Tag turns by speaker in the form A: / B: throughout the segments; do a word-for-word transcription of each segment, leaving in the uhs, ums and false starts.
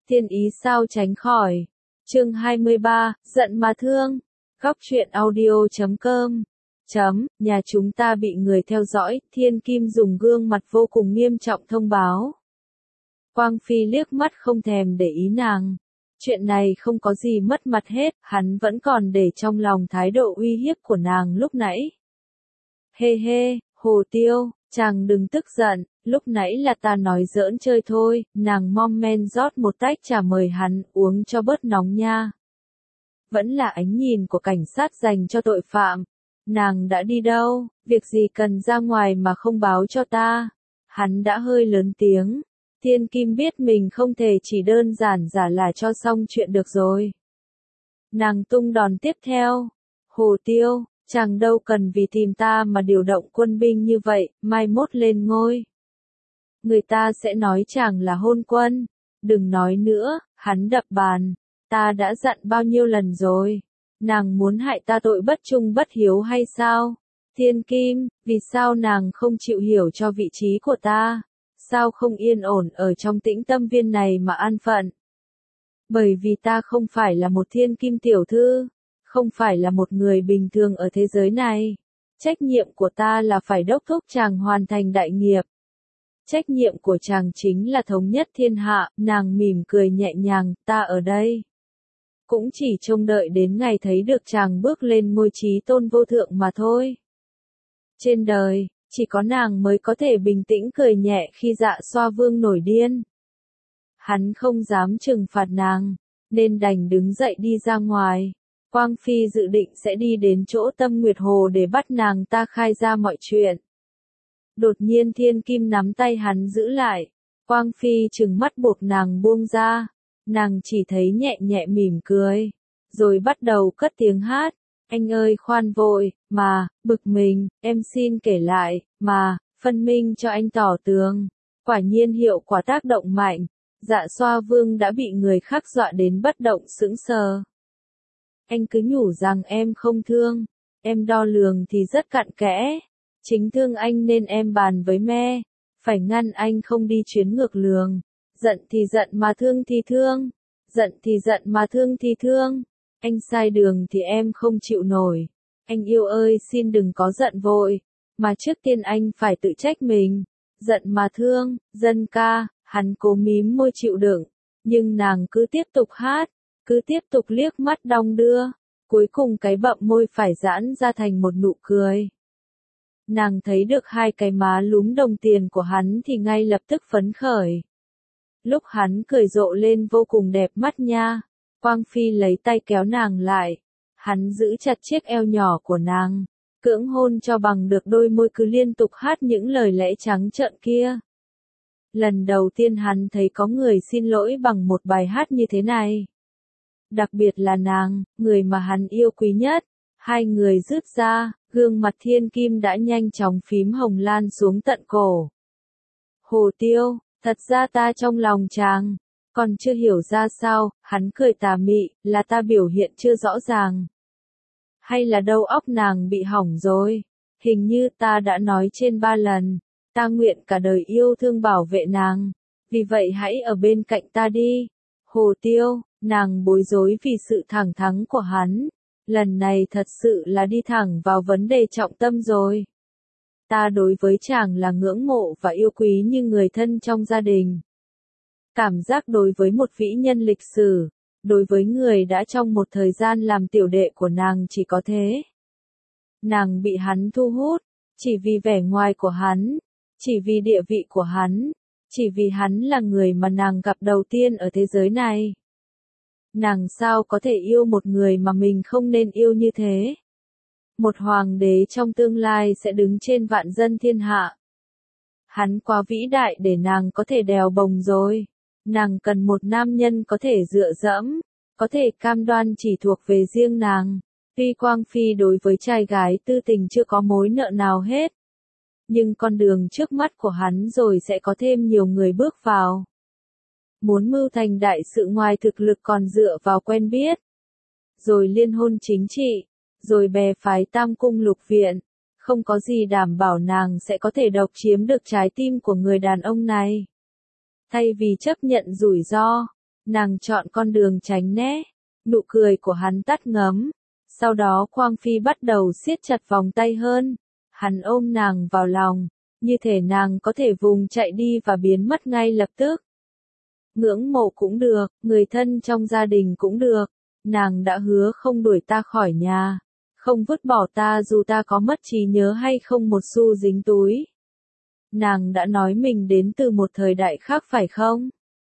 A: Thiên ý sao tránh khỏi. Chương hai mươi ba, giận mà thương. Góc truyện audio chấm com. Chấm, nhà chúng ta bị người theo dõi, Thiên Kim dùng gương mặt vô cùng nghiêm trọng thông báo. Quang Phi liếc mắt không thèm để ý nàng. Chuyện này không có gì mất mặt hết, hắn vẫn còn để trong lòng thái độ uy hiếp của nàng lúc nãy. Hê hê, Hồ Tiêu, chàng đừng tức giận, lúc nãy là ta nói giỡn chơi thôi, nàng mom men rót một tách trà mời hắn uống cho bớt nóng nha. Vẫn là ánh nhìn của cảnh sát dành cho tội phạm. Nàng đã đi đâu, việc gì cần ra ngoài mà không báo cho ta. Hắn đã hơi lớn tiếng. Thiên Kim biết mình không thể chỉ đơn giản giả là cho xong chuyện được rồi. Nàng tung đòn tiếp theo. Hồ Tiêu, chàng đâu cần vì tìm ta mà điều động quân binh như vậy, mai mốt lên ngôi. Người ta sẽ nói chàng là hôn quân. Đừng nói nữa, hắn đập bàn. Ta đã dặn bao nhiêu lần rồi. Nàng muốn hại ta tội bất trung bất hiếu hay sao? Thiên Kim, vì sao nàng không chịu hiểu cho vị trí của ta? Sao không yên ổn ở trong tĩnh tâm viên này mà an phận? Bởi vì ta không phải là một thiên kim tiểu thư, không phải là một người bình thường ở thế giới này. Trách nhiệm của ta là phải đốc thúc chàng hoàn thành đại nghiệp. Trách nhiệm của chàng chính là thống nhất thiên hạ, nàng mỉm cười nhẹ nhàng, ta ở đây. Cũng chỉ trông đợi đến ngày thấy được chàng bước lên ngôi trí tôn vô thượng mà thôi. Trên đời, chỉ có nàng mới có thể bình tĩnh cười nhẹ khi Dạ Xoa Vương nổi điên. Hắn không dám trừng phạt nàng, nên đành đứng dậy đi ra ngoài. Quang Phi dự định sẽ đi đến chỗ Tâm Nguyệt Hồ để bắt nàng ta khai ra mọi chuyện. Đột nhiên Thiên Kim nắm tay hắn giữ lại. Quang Phi trừng mắt buộc nàng buông ra. Nàng chỉ thấy nhẹ nhẹ mỉm cười. Rồi bắt đầu cất tiếng hát. Anh ơi khoan vội, mà, bực mình, em xin kể lại, mà, phân minh cho anh tỏ tường. Quả nhiên hiệu quả tác động mạnh. Dạ Xoa Vương đã bị người khác dọa đến bất động sững sờ. Anh cứ nhủ rằng em không thương. Em đo lường thì rất cặn kẽ. Chính thương anh nên em bàn với me. Phải ngăn anh không đi chuyến ngược lường. Giận thì giận mà thương thì thương. Giận thì giận mà thương thì thương. Anh sai đường thì em không chịu nổi. Anh yêu ơi xin đừng có giận vội. Mà trước tiên anh phải tự trách mình. Giận mà thương, dân ca, hắn cố mím môi chịu đựng. Nhưng nàng cứ tiếp tục hát. Cứ tiếp tục liếc mắt đong đưa. Cuối cùng cái bậm môi phải giãn ra thành một nụ cười. Nàng thấy được hai cái má lúm đồng tiền của hắn thì ngay lập tức phấn khởi. Lúc hắn cười rộ lên vô cùng đẹp mắt nha. Quang Phi lấy tay kéo nàng lại. Hắn giữ chặt chiếc eo nhỏ của nàng. Cưỡng hôn cho bằng được đôi môi cứ liên tục hát những lời lẽ trắng trợn kia. Lần đầu tiên hắn thấy có người xin lỗi bằng một bài hát như thế này. Đặc biệt là nàng, người mà hắn yêu quý nhất. Hai người rứt ra, gương mặt Thiên Kim đã nhanh chóng phím hồng lan xuống tận cổ. Hồ Tiêu, thật ra ta trong lòng chàng, còn chưa hiểu ra sao, hắn cười tà mị, là ta biểu hiện chưa rõ ràng. Hay là đầu óc nàng bị hỏng rồi, hình như ta đã nói trên ba lần, ta nguyện cả đời yêu thương bảo vệ nàng, vì vậy hãy ở bên cạnh ta đi. Hồ Tiêu, nàng bối rối vì sự thẳng thắn của hắn. Lần này thật sự là đi thẳng vào vấn đề trọng tâm rồi. Ta đối với chàng là ngưỡng mộ và yêu quý như người thân trong gia đình. Cảm giác đối với một vĩ nhân lịch sử, đối với người đã trong một thời gian làm tiểu đệ của nàng chỉ có thế. Nàng bị hắn thu hút, chỉ vì vẻ ngoài của hắn, chỉ vì địa vị của hắn, chỉ vì hắn là người mà nàng gặp đầu tiên ở thế giới này. Nàng sao có thể yêu một người mà mình không nên yêu như thế? Một hoàng đế trong tương lai sẽ đứng trên vạn dân thiên hạ. Hắn quá vĩ đại để nàng có thể đèo bồng rồi. Nàng cần một nam nhân có thể dựa dẫm, có thể cam đoan chỉ thuộc về riêng nàng. Tuy Quang Phi đối với trai gái tư tình chưa có mối nợ nào hết. Nhưng con đường trước mắt của hắn rồi sẽ có thêm nhiều người bước vào. Muốn mưu thành đại sự ngoài thực lực còn dựa vào quen biết. Rồi liên hôn chính trị, rồi bè phái tam cung lục viện. Không có gì đảm bảo nàng sẽ có thể độc chiếm được trái tim của người đàn ông này. Thay vì chấp nhận rủi ro, Nàng chọn con đường tránh né. Nụ cười của hắn tắt ngấm. Sau đó Quang Phi bắt đầu siết chặt vòng tay hơn. Hắn ôm nàng vào lòng, như thể nàng có thể vùng chạy đi và biến mất ngay lập tức. Ngưỡng mộ cũng được, người thân trong gia đình cũng được. Nàng đã hứa không đuổi ta khỏi nhà, không vứt bỏ ta dù ta có mất trí nhớ hay không một xu dính túi. Nàng đã nói mình đến từ một thời đại khác phải không?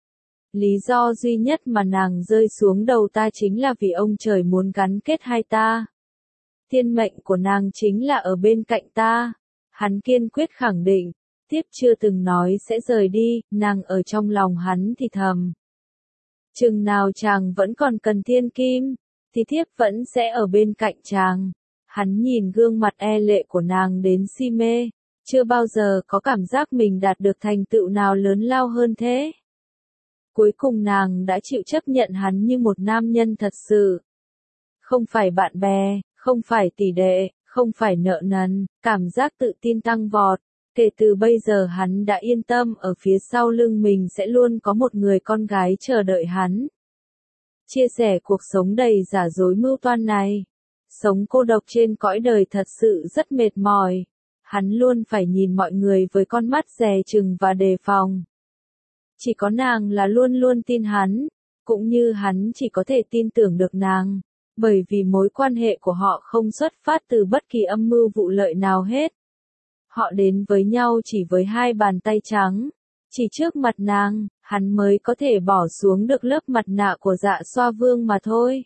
A: Lý do duy nhất mà nàng rơi xuống đầu ta chính là vì ông trời muốn gắn kết hai ta. Thiên mệnh của nàng chính là ở bên cạnh ta. Hắn kiên quyết khẳng định, Thiếp chưa từng nói sẽ rời đi, nàng ở trong lòng hắn thì thầm. Chừng nào chàng vẫn còn cần thiên kim, thì thiếp vẫn sẽ ở bên cạnh chàng. Hắn nhìn gương mặt e lệ của nàng đến si mê, chưa bao giờ có cảm giác mình đạt được thành tựu nào lớn lao hơn thế. Cuối cùng nàng đã chịu chấp nhận hắn như một nam nhân thật sự. Không phải bạn bè, không phải tỷ đệ, không phải nợ nần, cảm giác tự tin tăng vọt. Kể từ bây giờ hắn đã yên tâm ở phía sau lưng mình sẽ luôn có một người con gái chờ đợi hắn. Chia sẻ cuộc sống đầy giả dối mưu toan này. Sống cô độc trên cõi đời thật sự rất mệt mỏi. Hắn luôn phải nhìn mọi người với con mắt dè chừng và đề phòng. Chỉ có nàng là luôn luôn tin hắn, cũng như hắn chỉ có thể tin tưởng được nàng, bởi vì mối quan hệ của họ không xuất phát từ bất kỳ âm mưu vụ lợi nào hết. Họ đến với nhau chỉ với hai bàn tay trắng, chỉ trước mặt nàng, hắn mới có thể bỏ xuống được lớp mặt nạ của Dạ Xoa Vương mà thôi.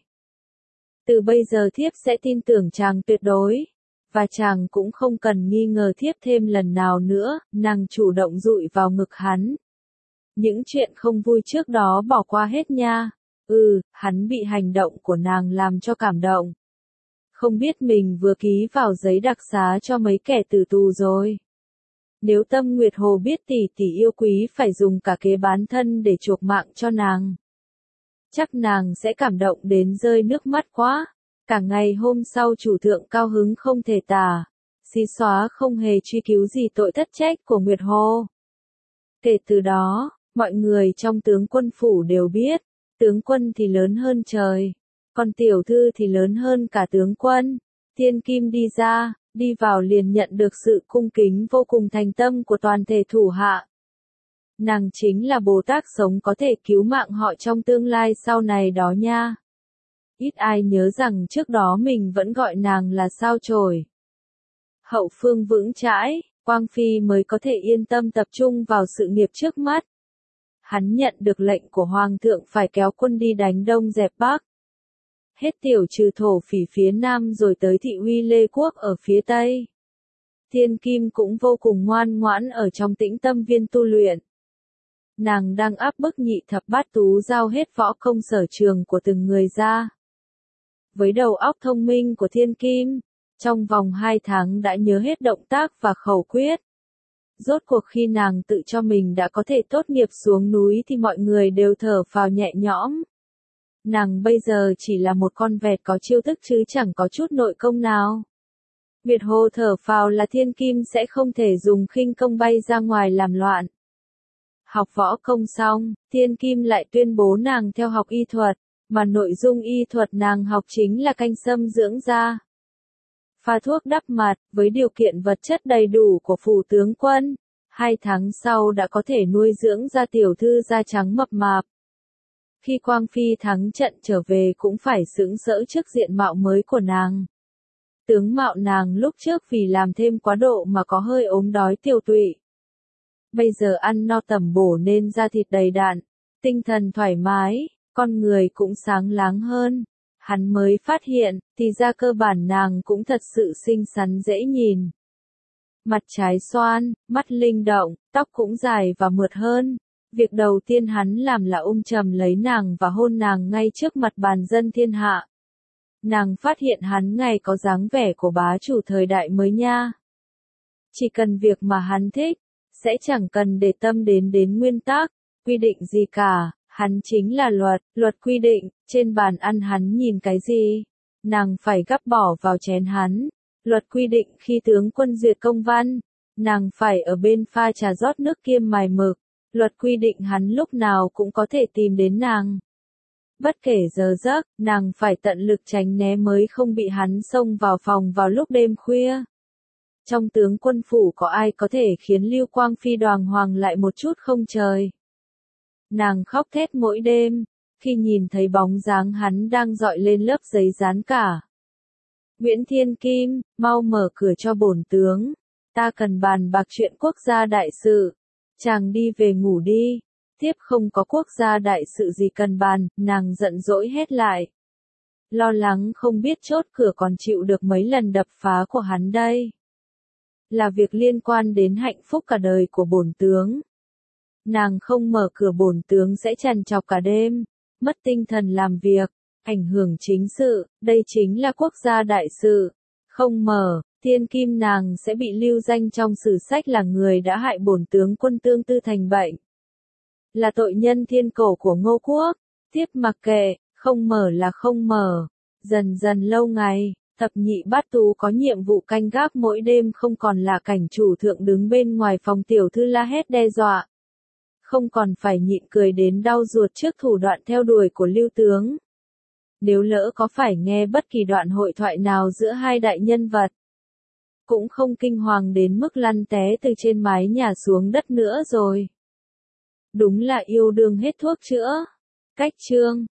A: Từ bây giờ thiếp sẽ tin tưởng chàng tuyệt đối, và chàng cũng không cần nghi ngờ thiếp thêm lần nào nữa, nàng chủ động dụi vào ngực hắn. Những chuyện không vui trước đó bỏ qua hết nha. Ừ, hắn bị hành động của nàng làm cho cảm động. Không biết mình vừa ký vào giấy đặc xá cho mấy kẻ tử tù rồi. Nếu Tâm Nguyệt Hồ biết tỷ tỷ yêu quý phải dùng cả kế bán thân để chuộc mạng cho nàng, chắc nàng sẽ cảm động đến rơi nước mắt quá. Cả ngày hôm sau chủ thượng cao hứng không thể tả, xí xóa không hề truy cứu gì tội thất trách của Nguyệt Hồ. Kể từ đó, mọi người trong tướng quân phủ đều biết, tướng quân thì lớn hơn trời, còn tiểu thư thì lớn hơn cả tướng quân. Thiên Kim đi ra, đi vào liền nhận được sự cung kính vô cùng thành tâm của toàn thể thủ hạ. Nàng chính là Bồ Tát sống có thể cứu mạng họ trong tương lai sau này đó nha. Ít ai nhớ rằng trước đó mình vẫn gọi nàng là sao chổi. Hậu phương vững chãi, Quang Phi mới có thể yên tâm tập trung vào sự nghiệp trước mắt. Hắn nhận được lệnh của Hoàng thượng phải kéo quân đi đánh Đông dẹp Bắc. Hết tiểu trừ thổ phỉ phía Nam rồi tới thị uy Lê Quốc ở phía Tây. Thiên Kim cũng vô cùng ngoan ngoãn ở trong tĩnh tâm viên tu luyện. Nàng đang áp bức nhị thập bát tú giao hết võ công sở trường của từng người ra. Với đầu óc thông minh của Thiên Kim, trong vòng hai tháng đã nhớ hết động tác và khẩu quyết. Rốt cuộc khi nàng tự cho mình đã có thể tốt nghiệp xuống núi thì mọi người đều thở phào nhẹ nhõm. Nàng bây giờ chỉ là một con vẹt có chiêu thức chứ chẳng có chút nội công nào. Nguyệt Hồ thở phào là Thiên Kim sẽ không thể dùng khinh công bay ra ngoài làm loạn. Học võ công xong, Thiên Kim lại tuyên bố nàng theo học y thuật, mà nội dung y thuật nàng học chính là canh sâm dưỡng da. Pha thuốc đắp mặt, với điều kiện vật chất đầy đủ của phủ tướng quân, hai tháng sau đã có thể nuôi dưỡng ra tiểu thư da trắng mập mạp. Khi Quang Phi thắng trận trở về cũng phải sững sỡ trước diện mạo mới của nàng. Tướng mạo nàng lúc trước vì làm thêm quá độ mà có hơi ốm đói tiều tụy. Bây giờ ăn no tầm bổ nên da thịt đầy đặn, tinh thần thoải mái, con người cũng sáng láng hơn. Hắn mới phát hiện, thì ra cơ bản nàng cũng thật sự xinh xắn dễ nhìn. Mặt trái xoan, mắt linh động, tóc cũng dài và mượt hơn. Việc đầu tiên hắn làm là ôm chầm lấy nàng và hôn nàng ngay trước mặt bàn dân thiên hạ. Nàng phát hiện hắn ngày có dáng vẻ của bá chủ thời đại mới nha. Chỉ cần việc mà hắn thích, sẽ chẳng cần để tâm đến đến nguyên tắc, quy định gì cả. Hắn chính là luật, luật quy định, trên bàn ăn hắn nhìn cái gì, nàng phải gắp bỏ vào chén hắn. Luật quy định khi tướng quân duyệt công văn, nàng phải ở bên pha trà rót nước kiêm mài mực. Luật quy định hắn lúc nào cũng có thể tìm đến nàng. Bất kể giờ giấc, nàng phải tận lực tránh né mới không bị hắn xông vào phòng vào lúc đêm khuya. Trong tướng quân phủ có ai có thể khiến Lưu Quang Phi đoàn hoàng lại một chút không trời? Nàng khóc thét mỗi đêm, khi nhìn thấy bóng dáng hắn đang dọi lên lớp giấy dán cả. Nguyễn Thiên Kim, mau mở cửa cho bổn tướng, ta cần bàn bạc chuyện quốc gia đại sự. Chàng đi về ngủ đi. Tiếp không có quốc gia đại sự gì cần bàn, nàng giận dỗi hết lại. Lo lắng không biết chốt cửa còn chịu được mấy lần đập phá của hắn đây. Là việc liên quan đến hạnh phúc cả đời của bổn tướng. Nàng không mở cửa bổn tướng sẽ trằn trọc cả đêm, mất tinh thần làm việc, ảnh hưởng chính sự, đây chính là quốc gia đại sự. Không mở, Thiên Kim nàng sẽ bị lưu danh trong sử sách là người đã hại bổn tướng quân Tương Tư thành bệnh. Là tội nhân thiên cổ của Ngô Quốc. Tiếp mặc kệ, không mở là không mở. Dần dần lâu ngày, thập nhị bát tú có nhiệm vụ canh gác mỗi đêm không còn là cảnh chủ thượng đứng bên ngoài phòng tiểu thư la hét đe dọa. Không còn phải nhịn cười đến đau ruột trước thủ đoạn theo đuổi của Lưu tướng. Nếu lỡ có phải nghe bất kỳ đoạn hội thoại nào giữa hai đại nhân vật, cũng không kinh hoàng đến mức lăn té từ trên mái nhà xuống đất nữa rồi. Đúng là yêu đương hết thuốc chữa. Cách chương